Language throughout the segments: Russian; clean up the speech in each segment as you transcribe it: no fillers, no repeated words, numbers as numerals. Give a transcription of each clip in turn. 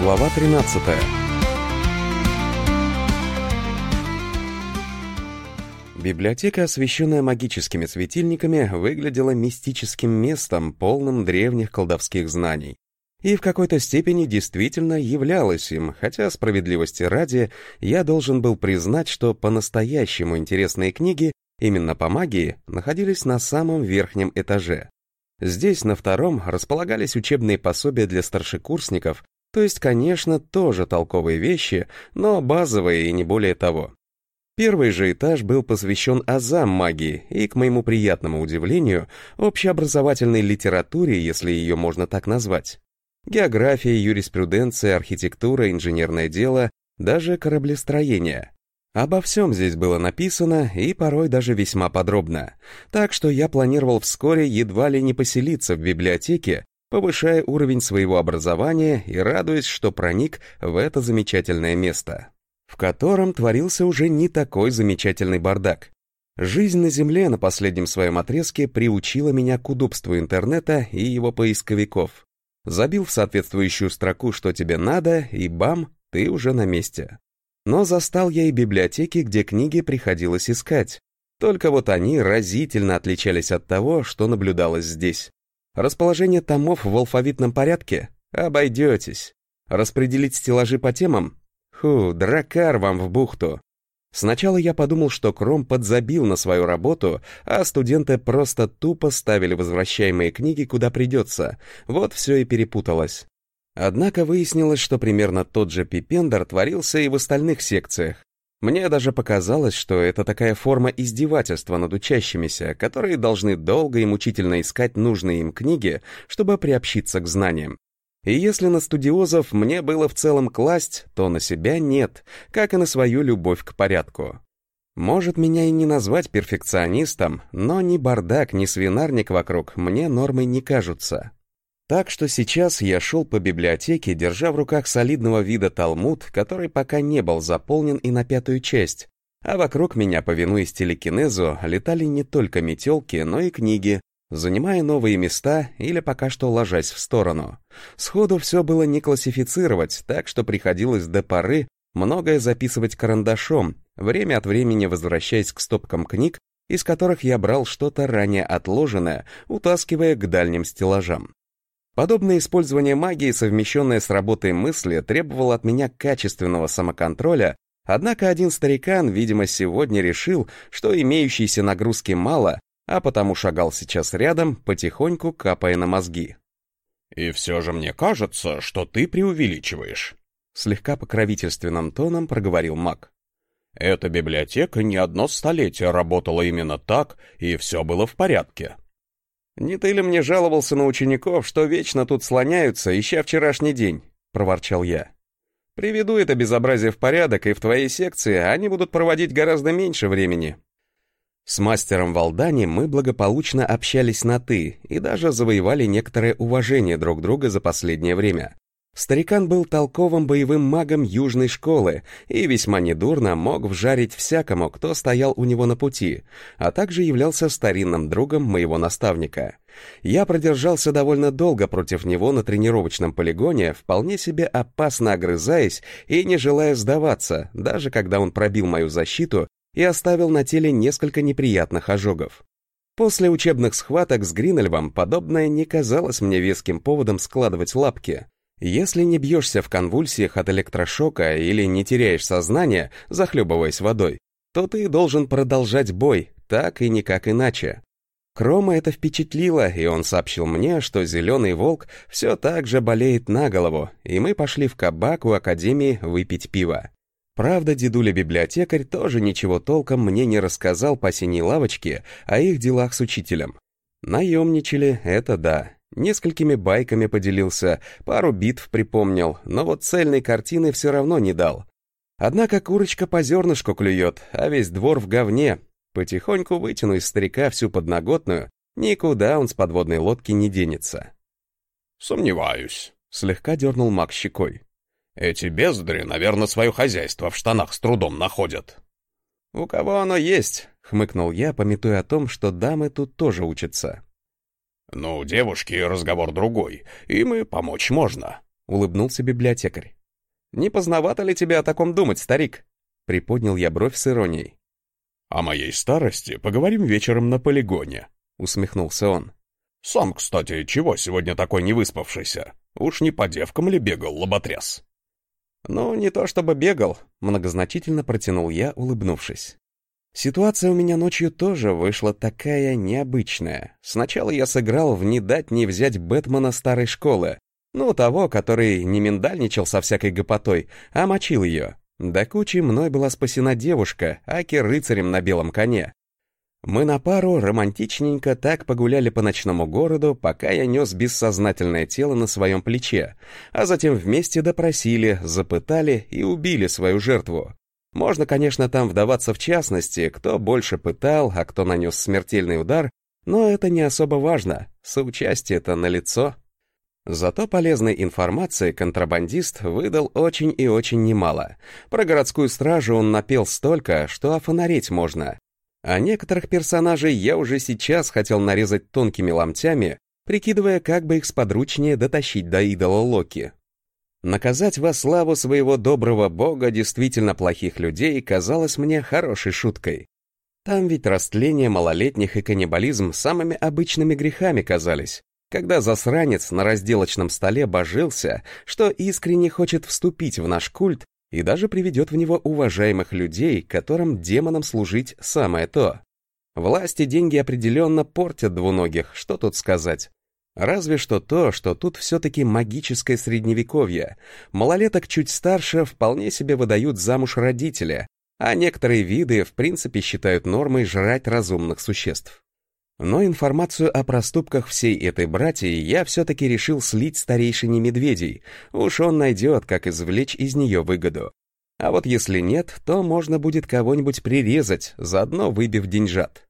Глава 13. Библиотека, освещенная магическими светильниками, выглядела мистическим местом, полным древних колдовских знаний. И в какой-то степени действительно являлась им, хотя, справедливости ради, я должен был признать, что по-настоящему интересные книги, именно по магии, находились на самом верхнем этаже. Здесь, на втором, располагались учебные пособия для старшекурсников, то есть, конечно, тоже толковые вещи, но базовые и не более того. Первый же этаж был посвящен азам магии и, к моему приятному удивлению, общеобразовательной литературе, если ее можно так назвать. География, юриспруденция, архитектура, инженерное дело, даже кораблестроение. Обо всем здесь было написано, и порой даже весьма подробно. Так что я планировал вскоре едва ли не поселиться в библиотеке, повышая уровень своего образования и радуясь, что проник в это замечательное место, в котором творился уже не такой замечательный бардак. Жизнь на Земле на последнем своем отрезке приучила меня к удобству интернета и его поисковиков. Забил в соответствующую строку, что тебе надо, и бам, ты уже на месте. Но застал я и библиотеки, где книги приходилось искать. Только вот они разительно отличались от того, что наблюдалось здесь. Расположение томов в алфавитном порядке? Обойдетесь. Распределить стеллажи по темам? Дракар вам в бухту. Сначала я подумал, что Кром подзабил на свою работу, а студенты просто тупо ставили возвращаемые книги куда придется. Вот все и перепуталось. Однако выяснилось, что примерно тот же пипендр творился и в остальных секциях. Мне даже показалось, что это такая форма издевательства над учащимися, которые должны долго и мучительно искать нужные им книги, чтобы приобщиться к знаниям. И если на студиозов мне было в целом класть, то на себя нет, как и на свою любовь к порядку. Может, меня и не назвать перфекционистом, но ни бардак, ни свинарник вокруг мне нормой не кажутся. Так что сейчас я шел по библиотеке, держа в руках солидного вида талмуд, который пока не был заполнен и на 5-ю часть, а вокруг меня, повинуясь телекинезу, летали не только метелки, но и книги, занимая новые места или пока что ложась в сторону. Сходу все было не классифицировать, так что приходилось до поры многое записывать карандашом, время от времени возвращаясь к стопкам книг, из которых я брал что-то ранее отложенное, утаскивая к дальним стеллажам. Подобное использование магии, совмещенное с работой мысли, требовало от меня качественного самоконтроля, однако один старикан, видимо, сегодня решил, что имеющейся нагрузки мало, а потому шагал сейчас рядом, потихоньку капая на мозги. «И все же мне кажется, что ты преувеличиваешь», — слегка покровительственным тоном проговорил маг. «Эта библиотека не одно столетие работала именно так, и все было в порядке». «Не ты ли мне жаловался на учеников, что вечно тут слоняются, ища вчерашний день?» — проворчал я. «Приведу это безобразие в порядок, и в твоей секции они будут проводить гораздо меньше времени». С мастером Валдани мы благополучно общались на «ты» и даже завоевали некоторое уважение друг друга за последнее время. Старикан был толковым боевым магом южной школы и весьма недурно мог вжарить всякому, кто стоял у него на пути, а также являлся старинным другом моего наставника. Я продержался довольно долго против него на тренировочном полигоне, вполне себе опасно огрызаясь и не желая сдаваться, даже когда он пробил мою защиту и оставил на теле несколько неприятных ожогов. После учебных схваток с Гринельвом подобное не казалось мне веским поводом складывать лапки. Если не бьешься в конвульсиях от электрошока или не теряешь сознание, захлебываясь водой, то ты должен продолжать бой, так и никак иначе. Крома это впечатлило, и он сообщил мне, что Зеленый Волк все так же болеет на голову, и мы пошли в кабак у академии выпить пиво. Правда, дедуля-библиотекарь тоже ничего толком мне не рассказал по синей лавочке о их делах с учителем. Наемничали, это да. Несколькими байками поделился, пару битв припомнил, но вот цельной картины все равно не дал. Однако курочка по зернышку клюет, а весь двор в говне. Потихоньку вытяну из старика всю подноготную, никуда он с подводной лодки не денется. «Сомневаюсь», — слегка дернул маг щекой. «Эти бездари, наверное, свое хозяйство в штанах с трудом находят». «У кого оно есть?» — хмыкнул я, памятуя о том, что дамы тут тоже учатся. «Ну, девушки, разговор другой, им и помочь можно», — улыбнулся библиотекарь. Не поздновато ли тебе о таком думать, старик?» Приподнял я бровь с иронией. «О моей старости поговорим вечером на полигоне», — усмехнулся он. «Сам, кстати, чего сегодня такой невыспавшийся? Уж не по девкам ли бегал лоботряс?» «Ну, не то чтобы бегал», — многозначительно протянул я, улыбнувшись. Ситуация у меня ночью тоже вышла такая необычная. Сначала я сыграл в «не дать не взять» Бэтмена старой школы. Ну, того, который не миндальничал со всякой гопотой, а мочил ее. До кучи мной была спасена девушка, аки рыцарем на белом коне. Мы на пару романтичненько так погуляли по ночному городу, пока я нес бессознательное тело на своем плече, а затем вместе допросили, запытали и убили свою жертву. Можно, конечно, там вдаваться в частности, кто больше пытал, а кто нанес смертельный удар, но это не особо важно, соучастие-то налицо. Зато полезной информации контрабандист выдал очень и очень немало. Про городскую стражу он напел столько, что офонареть можно. А некоторых персонажей я уже сейчас хотел нарезать тонкими ломтями, прикидывая, как бы их сподручнее дотащить до идола Локи. Наказать во славу своего доброго бога действительно плохих людей казалось мне хорошей шуткой. Там ведь растление малолетних и каннибализм самыми обычными грехами казались, когда засранец на разделочном столе божился, что искренне хочет вступить в наш культ и даже приведет в него уважаемых людей, которым демонам служить самое то. Власть и деньги определенно портят двуногих, что тут сказать. Разве что то, что тут все-таки магическое средневековье. Малолеток чуть старше вполне себе выдают замуж родители, а некоторые виды в принципе считают нормой жрать разумных существ. Но информацию о проступках всей этой братьи я все-таки решил слить старейшине медведей, уж он найдет, как извлечь из нее выгоду. А вот если нет, то можно будет кого-нибудь прирезать, заодно выбив деньжат.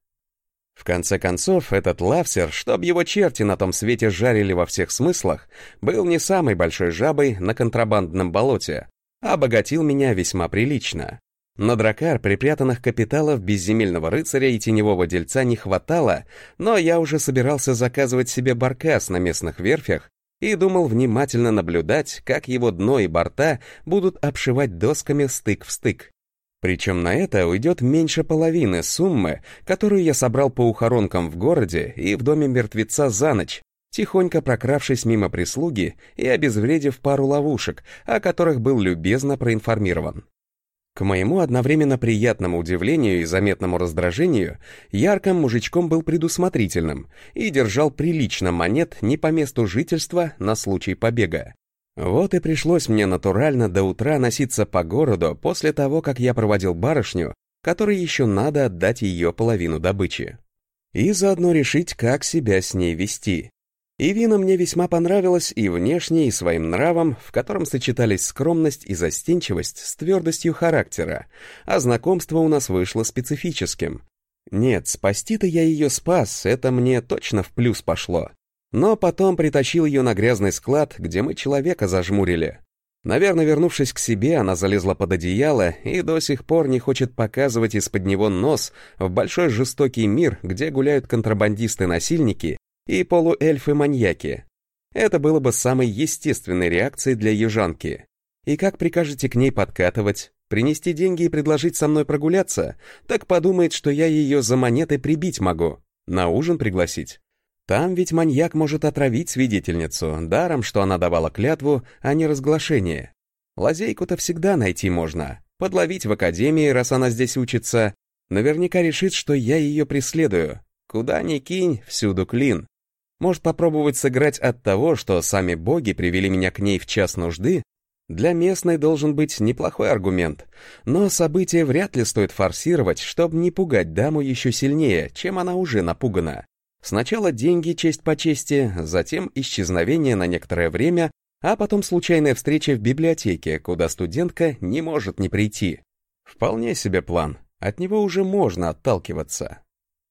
В конце концов, этот лавсер, чтоб его черти на том свете жарили во всех смыслах, был не самой большой жабой на контрабандном болоте, а обогатил меня весьма прилично. На дракар припрятанных капиталов безземельного рыцаря и теневого дельца не хватало, но я уже собирался заказывать себе баркас на местных верфях и думал внимательно наблюдать, как его дно и борта будут обшивать досками стык в стык. Причем на это уйдет меньше половины суммы, которую я собрал по ухоронкам в городе и в доме мертвеца за ночь, тихонько прокравшись мимо прислуги и обезвредив пару ловушек, о которых был любезно проинформирован. К моему одновременно приятному удивлению и заметному раздражению, ярким мужичком был предусмотрительным и держал прилично монет не по месту жительства на случай побега. Вот и пришлось мне натурально до утра носиться по городу после того, как я проводил барышню, которой еще надо отдать ее половину добычи. И заодно решить, как себя с ней вести. Ивина мне весьма понравилась и внешне, и своим нравом, в котором сочетались скромность и застенчивость с твердостью характера, а знакомство у нас вышло специфическим. Нет, спасти-то я ее спас, это мне точно в плюс пошло. Но потом притащил ее на грязный склад, где мы человека зажмурили. Наверное, вернувшись к себе, она залезла под одеяло и до сих пор не хочет показывать из-под него нос в большой жестокий мир, где гуляют контрабандисты-насильники и полуэльфы-маньяки. Это было бы самой естественной реакцией для южанки. И как прикажете к ней подкатывать? Принести деньги и предложить со мной прогуляться? Так подумает, что я ее за монеты прибить могу. На ужин пригласить? Там ведь маньяк может отравить свидетельницу, даром, что она давала клятву, а не разглашение. Лазейку-то всегда найти можно. Подловить в академии, раз она здесь учится. Наверняка решит, что я ее преследую. Куда ни кинь, всюду клин. Может попробовать сыграть от того, что сами боги привели меня к ней в час нужды? Для местной должен быть неплохой аргумент, но события вряд ли стоит форсировать, чтобы не пугать даму еще сильнее, чем она уже напугана. Сначала деньги честь по чести, затем исчезновение на некоторое время, а потом случайная встреча в библиотеке, куда студентка не может не прийти. Вполне себе план, от него уже можно отталкиваться.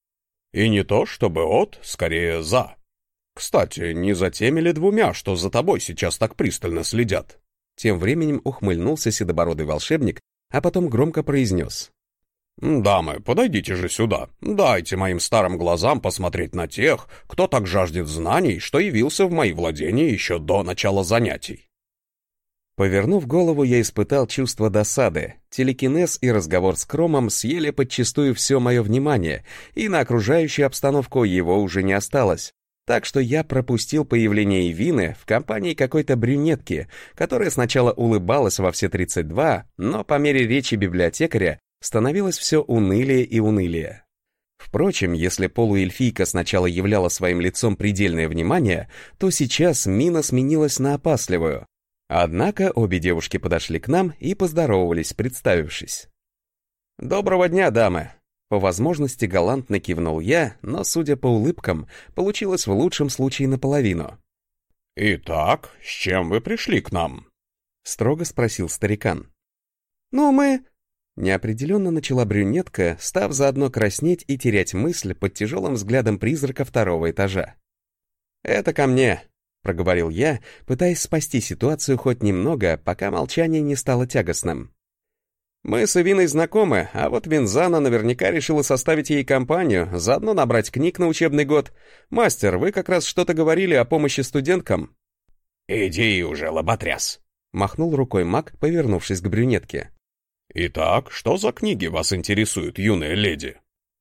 И не то чтобы от, скорее за. Кстати, не за теми ли двумя, что за тобой сейчас так пристально следят? Тем временем ухмыльнулся седобородый волшебник, а потом громко произнес. «Дамы, подойдите же сюда. Дайте моим старым глазам посмотреть на тех, кто так жаждет знаний, что явился в мои владения еще до начала занятий». Повернув голову, я испытал чувство досады. Телекинез и разговор с Кромом съели подчистую все мое внимание, и на окружающую обстановку его уже не осталось. Так что я пропустил появление Ивины в компании какой-то брюнетки, которая сначала улыбалась во все 32, но по мере речи библиотекаря становилось все унылее и унылее. Впрочем, если полуэльфийка сначала являла своим лицом предельное внимание, то сейчас мина сменилась на опасливую. Однако обе девушки подошли к нам и поздоровались, представившись. «Доброго дня, дамы!» По возможности галантно кивнул я, но, судя по улыбкам, получилось в лучшем случае наполовину. «Итак, с чем вы пришли к нам?» — строго спросил старикан. «Ну, мы...» — неопределенно начала брюнетка, став заодно краснеть и терять мысль под тяжелым взглядом призрака второго этажа. «Это ко мне», — проговорил я, пытаясь спасти ситуацию хоть немного, пока молчание не стало тягостным. «Мы с Ивиной знакомы, а вот Винзана наверняка решила составить ей компанию, заодно набрать книг на учебный год. Мастер, вы как раз что-то говорили о помощи студенткам». «Иди уже, лоботряс!» — махнул рукой маг, повернувшись к брюнетке. «Итак, что за книги вас интересуют, юная леди?»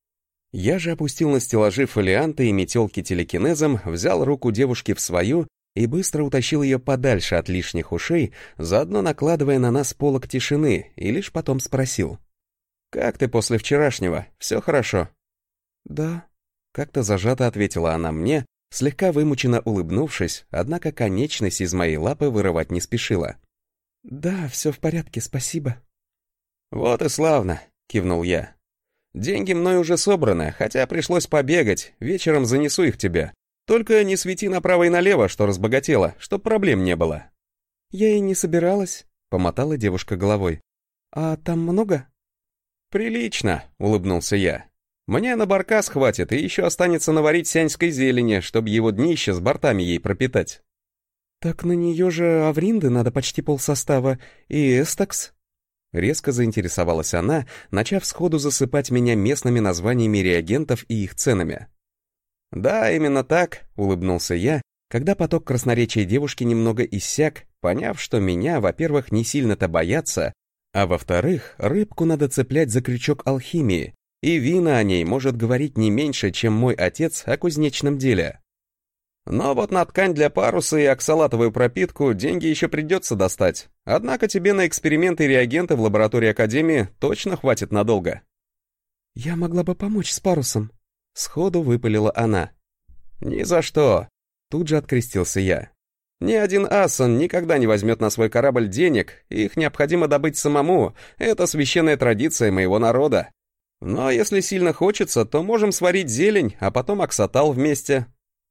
Я же опустил на стеллажи фолианты и метелки телекинезом, взял руку девушки в свою и быстро утащил ее подальше от лишних ушей, заодно накладывая на нас полог тишины, и лишь потом спросил. «Как ты после вчерашнего? Все хорошо?» «Да», — как-то зажато ответила она мне, слегка вымученно улыбнувшись, однако конечность из моей лапы вырывать не спешила. «Да, все в порядке, спасибо». «Вот и славно», — кивнул я. «Деньги мной уже собраны, хотя пришлось побегать, вечером занесу их тебе. Только не свети направо и налево, что разбогатела, чтоб проблем не было». «Я и не собиралась», — помотала девушка головой. «А там много?» «Прилично», — улыбнулся я. «Мне на баркас хватит, и еще останется наварить сяньской зелени, чтобы его днище с бортами ей пропитать». «Так на нее же Авринды надо почти полсостава, и Эстакс». Резко заинтересовалась она, начав сходу засыпать меня местными названиями реагентов и их ценами. «Да, именно так», — улыбнулся я, когда поток красноречия девушки немного иссяк, поняв, что меня, во-первых, не сильно-то боятся, а во-вторых, рыбку надо цеплять за крючок алхимии, и Вина о ней может говорить не меньше, чем мой отец о кузнечном деле. Но вот на ткань для паруса и оксалатовую пропитку деньги еще придется достать. Однако тебе на эксперименты и реагенты в лаборатории Академии точно хватит надолго. «Я могла бы помочь с парусом», — сходу выпалила она. «Ни за что», — тут же открестился я. «Ни один Ассан никогда не возьмет на свой корабль денег, их необходимо добыть самому, это священная традиция моего народа. Но если сильно хочется, то можем сварить зелень, а потом оксатал вместе».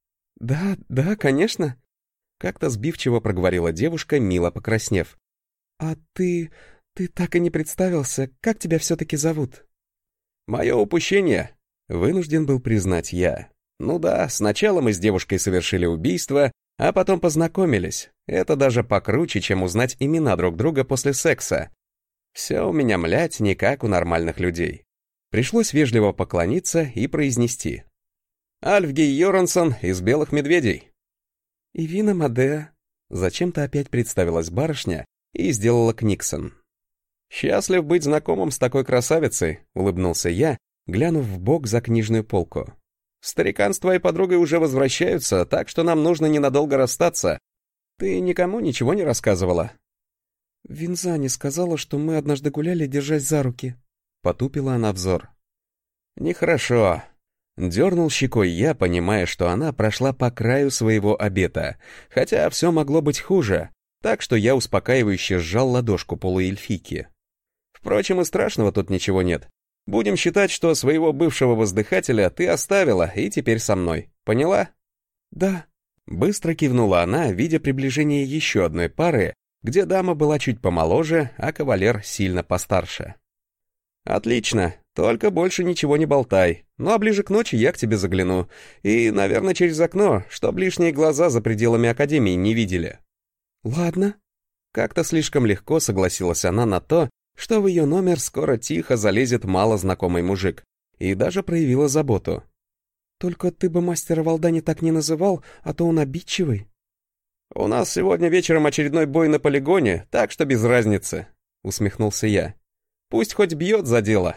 «Да, конечно», — как-то сбивчиво проговорила девушка, мило покраснев. «А ты так и не представился, как тебя все-таки зовут?» «Мое упущение», — вынужден был признать я. «Ну да, сначала мы с девушкой совершили убийство, а потом познакомились. Это даже покруче, чем узнать имена друг друга после секса. Все у меня, млять, не как у нормальных людей». Пришлось вежливо поклониться и произнести. «Альфгей Йорансон из «Белых медведей». «Ивина Мадеа», — зачем-то опять представилась барышня и сделала книксон. «Счастлив быть знакомым с такой красавицей», — улыбнулся я, глянув вбок за книжную полку. «Старикан с твоей подругой уже возвращаются, так что нам нужно ненадолго расстаться. Ты никому ничего не рассказывала?» «Винзане сказала, что мы однажды гуляли, держась за руки», — потупила она взор. «Нехорошо». Дернул щекой я, понимая, что она прошла по краю своего обета, хотя все могло быть хуже, так что я успокаивающе сжал ладошку полуэльфийки. Впрочем, и страшного тут ничего нет. Будем считать, что своего бывшего воздыхателя ты оставила и теперь со мной. Поняла? Да. Быстро кивнула она, видя приближение еще одной пары, где дама была чуть помоложе, а кавалер сильно постарше. Отлично. Только больше ничего не болтай. Ну а ближе к ночи я к тебе загляну. И, наверное, через окно, чтоб лишние глаза за пределами Академии не видели». «Ладно». Как-то слишком легко согласилась она на то, что в ее номер скоро тихо залезет малознакомый мужик. И даже проявила заботу. «Только ты бы мастера Валдани так не называл, а то он обидчивый». «У нас сегодня вечером очередной бой на полигоне, так что без разницы», — усмехнулся я. «Пусть хоть бьет за дело».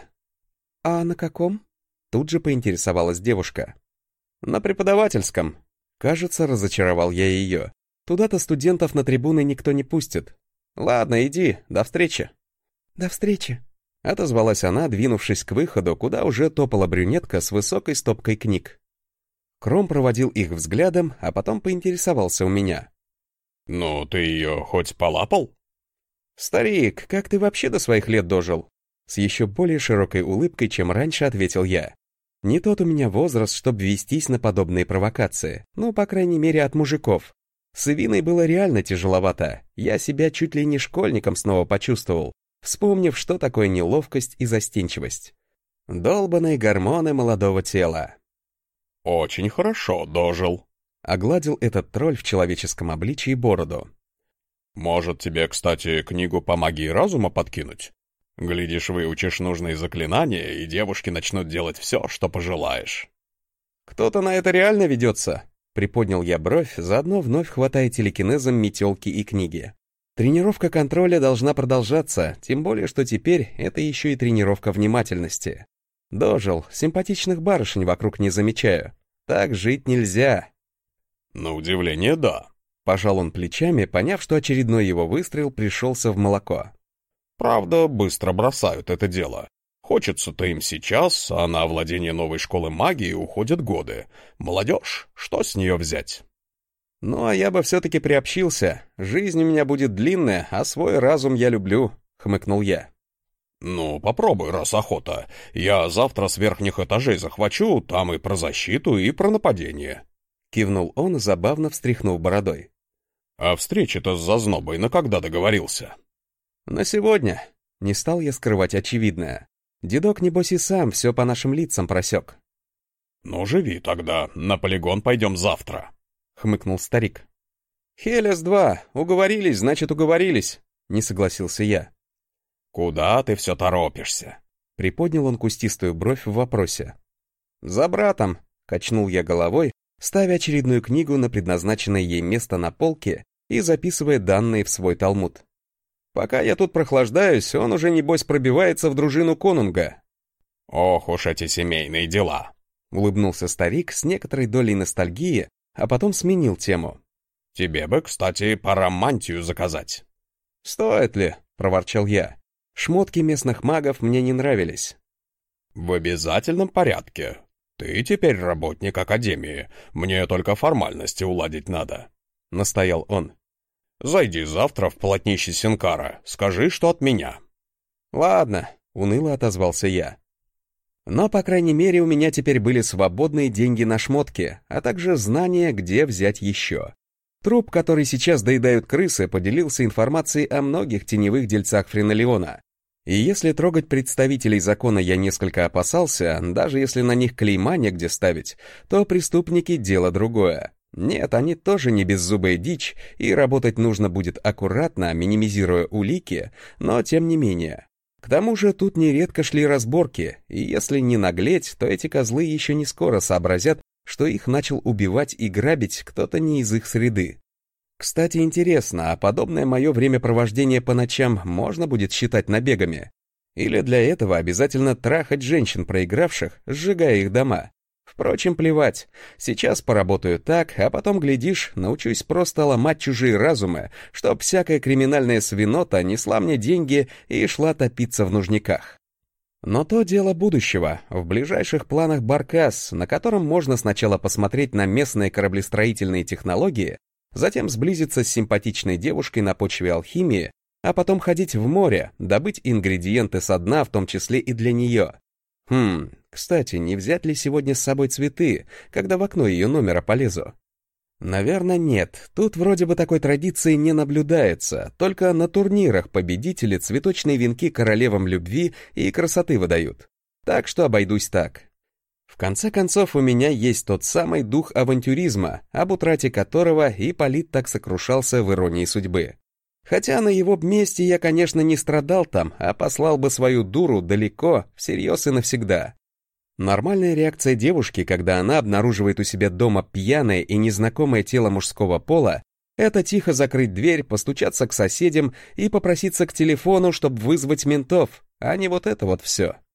«А на каком?» — тут же поинтересовалась девушка. «На преподавательском». Кажется, разочаровал я ее. Туда-то студентов на трибуны никто не пустит. «Ладно, иди, до встречи». «До встречи», — отозвалась она, двинувшись к выходу, куда уже топала брюнетка с высокой стопкой книг. Кром проводил их взглядом, а потом поинтересовался у меня. «Ну, ты ее хоть полапал?» «Старик, как ты вообще до своих лет дожил?» С еще более широкой улыбкой, чем раньше, ответил я. Не тот у меня возраст, чтобы вестись на подобные провокации. Ну, по крайней мере, от мужиков. С Ивиной было реально тяжеловато. Я себя чуть ли не школьником снова почувствовал, вспомнив, что такое неловкость и застенчивость. Долбаные гормоны молодого тела. «Очень хорошо дожил», — огладил этот тролль в человеческом обличии бороду. «Может, тебе, кстати, книгу по магии разума подкинуть? Глядишь, выучишь нужные заклинания, и девушки начнут делать все, что пожелаешь». «Кто-то на это реально ведется?» — приподнял я бровь, заодно вновь хватая телекинезом метелки и книги. Тренировка контроля должна продолжаться, тем более, что теперь это еще и тренировка внимательности. Дожил, симпатичных барышень вокруг не замечаю. Так жить нельзя. «На удивление, да», — пожал он плечами, поняв, что очередной его выстрел пришелся в молоко. «Правда, быстро бросают это дело. Хочется-то им сейчас, а на овладение новой школы магии уходят годы. Молодежь, что с нее взять?» «Ну, а я бы все-таки приобщился. Жизнь у меня будет длинная, а свой разум я люблю», — хмыкнул я. «Ну, попробуй, раз охота. Я завтра с верхних этажей захвачу, там и про защиту, и про нападение», — кивнул он, забавно встряхнув бородой. «А встреча-то с зазнобой на когда договорился?» «На сегодня». Не стал я скрывать очевидное. Дедок, небось, и сам все по нашим лицам просек. «Ну, живи тогда, на полигон пойдем завтра», — хмыкнул старик. «Хелес-2, уговорились, значит, уговорились», — не согласился я. «Куда ты все торопишься?» — приподнял он кустистую бровь в вопросе. «За братом», — качнул я головой, ставя очередную книгу на предназначенное ей место на полке и записывая данные в свой талмуд. «Пока я тут прохлаждаюсь, он уже, небось, пробивается в дружину конунга». «Ох уж эти семейные дела», — улыбнулся старик с некоторой долей ностальгии, а потом сменил тему. «Тебе бы, кстати, пора мантию заказать». «Стоит ли?» — проворчал я. Шмотки местных магов мне не нравились. «В обязательном порядке. Ты теперь работник Академии. Мне только формальности уладить надо», — настоял он. «Зайди завтра в полотнище Синкара. Скажи, что от меня». «Ладно», — уныло отозвался я. Но, по крайней мере, у меня теперь были свободные деньги на шмотки, а также знания, где взять еще. Труп, который сейчас доедают крысы, поделился информацией о многих теневых дельцах Френолеона. И если трогать представителей закона я несколько опасался, даже если на них клейма негде ставить, то преступники — дело другое. Нет, они тоже не беззубая дичь, и работать нужно будет аккуратно, минимизируя улики, но тем не менее. К тому же тут нередко шли разборки, и если не наглеть, то эти козлы еще не скоро сообразят, что их начал убивать и грабить кто-то не из их среды. Кстати, интересно, а подобное мое времяпровождение по ночам можно будет считать набегами? Или для этого обязательно трахать женщин проигравших, сжигая их дома? Впрочем, плевать. Сейчас поработаю так, а потом, глядишь, научусь просто ломать чужие разумы, чтоб всякая криминальная свинота несла мне деньги и шла топиться в нужниках. Но то дело будущего. В ближайших планах баркас, на котором можно сначала посмотреть на местные кораблестроительные технологии, затем сблизиться с симпатичной девушкой на почве алхимии, а потом ходить в море, добыть ингредиенты со дна, в том числе и для нее. Кстати, не взять ли сегодня с собой цветы, когда в окно ее номера полезу? Наверное, нет. Тут вроде бы такой традиции не наблюдается, только на турнирах победители цветочные венки королевам любви и красоты выдают. Так что обойдусь так. В конце концов, у меня есть тот самый дух авантюризма, об утрате которого Ипполит так сокрушался в «Иронии судьбы». Хотя на его месте я, конечно, не страдал там, а послал бы свою дуру далеко, всерьез и навсегда. Нормальная реакция девушки, когда она обнаруживает у себя дома пьяное и незнакомое тело мужского пола, Это тихо закрыть дверь, постучаться к соседям и попроситься к телефону, чтобы вызвать ментов, а не вот это вот все.